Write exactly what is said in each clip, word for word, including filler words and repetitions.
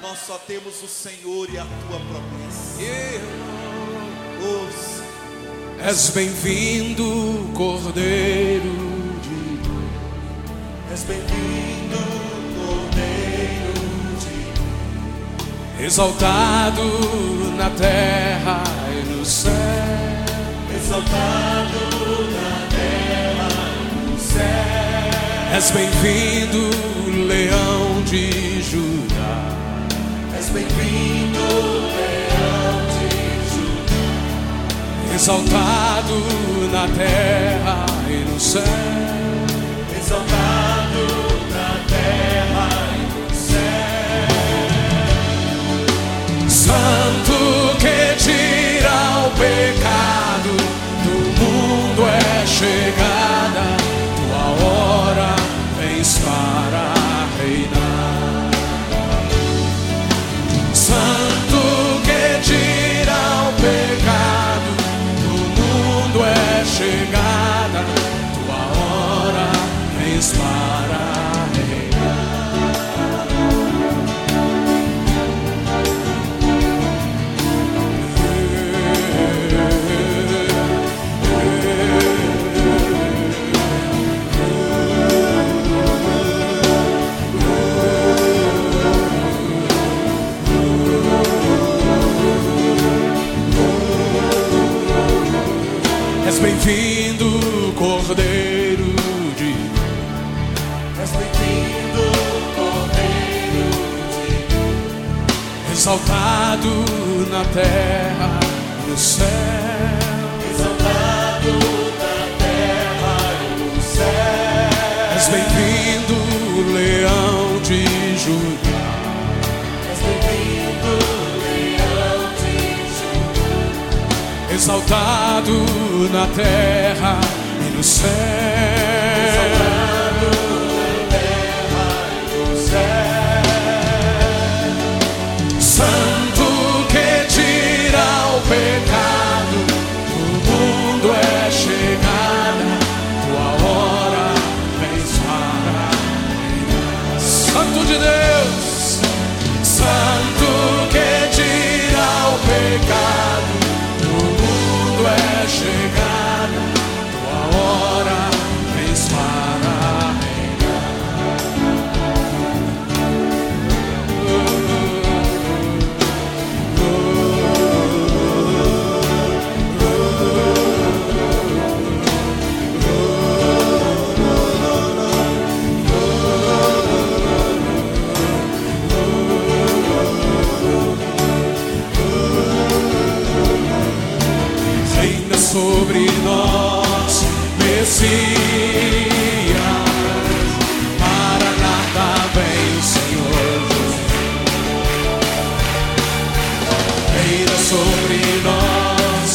nós só temos o Senhor e a tua promessa. Ouça. És bem-vindo, Cordeiro de Deus. És bem-vindo, Cordeiro de Deus. Exaltado na terra e no céu. Exaltado na terra e no céu. És bem-vindo, Leão de Judá. És bem-vindo, Leão de Judá. Exaltado na terra e no céu. Exaltado na terra e no céu. Santo que tira o pecado do mundo, é chegada tua hora, vens para reinar. Santo que tira o pecado do mundo, é chegada tua hora, vens para És bem-vindo, Cordeiro de Deus. És bem-vindo, Cordeiro de Deus. Exaltado na terra e no céu. Exaltado na terra e no céu. És bem-vindo, Leão de Judá. És bem-vindo, Leão de Judá. Exaltado na terra e no céu. Exaltado na terra e no céu. Santo que tira o pecado do mundo, é chegada tua hora, vens para reinar. Santo de Deus, Santo que tira o pecado do mundo, é chegada tua hora, vens para reinar. Reina sobre nós, Messias. Maranata, vem, Senhor. Reina sobre nós,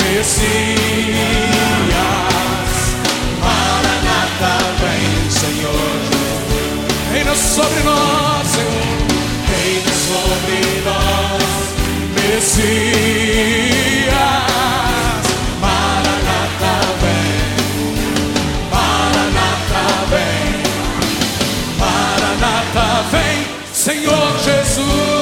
Messias. Maranata, vem, Senhor. Reina sobre nós, Senhor. Reina sobre nós, Messias. Maranata, vem. Maranata, vem. Maranata, vem, Senhor Jesus.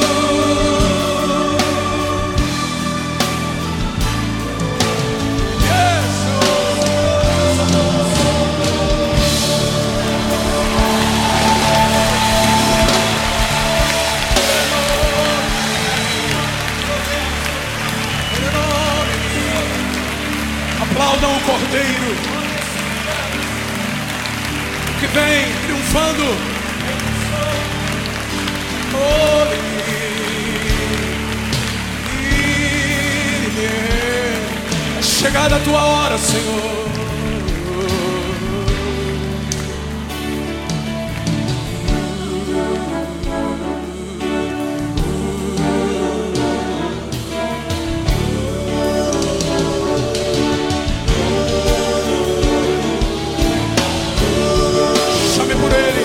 Aplaudam o Cordeiro que vem triunfando. Oh, é chegada a tua hora, Senhor. Chame por Ele.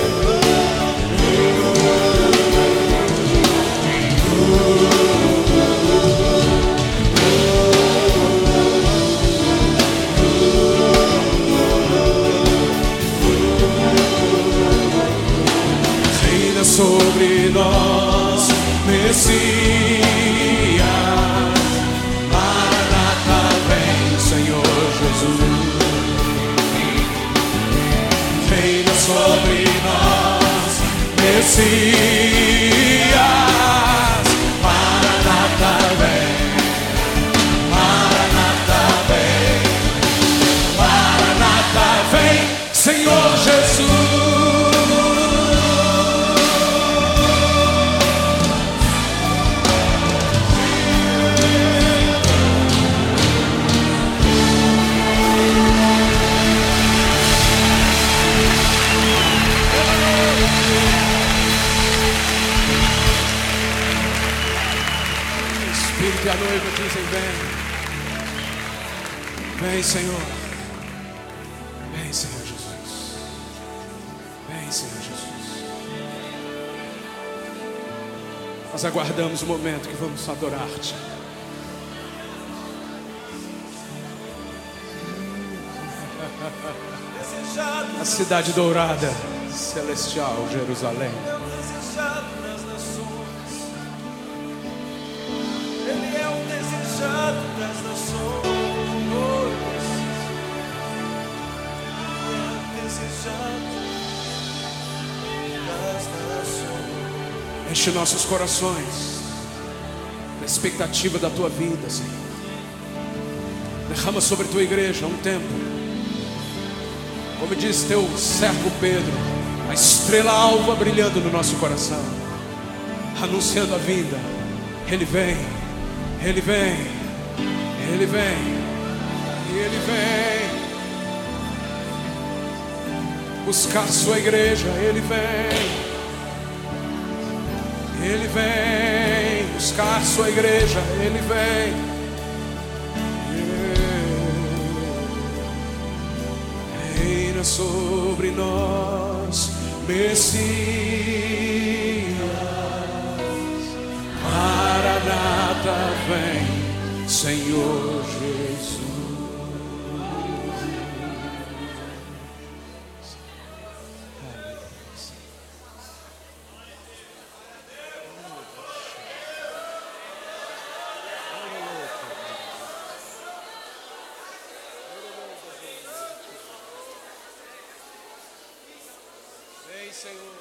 Messias. Maranata, vem, Senhor Jesus. Reina sobre nós, Messias. Maranata, vem. Maranata, vem. Maranata, vem, Senhor Jesus. E a noiva dizem: vem, vem, Senhor, vem, Senhor Jesus, vem, Senhor Jesus. Nós aguardamos o momento que vamos adorar-te. A cidade dourada, celestial, Jerusalém. Das nações, desejado das nações. Enche nossos corações da expectativa da tua vida, Senhor. Derrama sobre tua igreja um tempo, como diz teu servo Pedro, a estrela alva brilhando no nosso coração, anunciando a vinda. Ele vem, Ele vem. Ele vem, e Ele vem buscar sua igreja. Ele vem, Ele vem buscar sua igreja. Ele vem, reina sobre nós, Messias. Maranata, vem, Senhor Jesus. Vem, Senhor.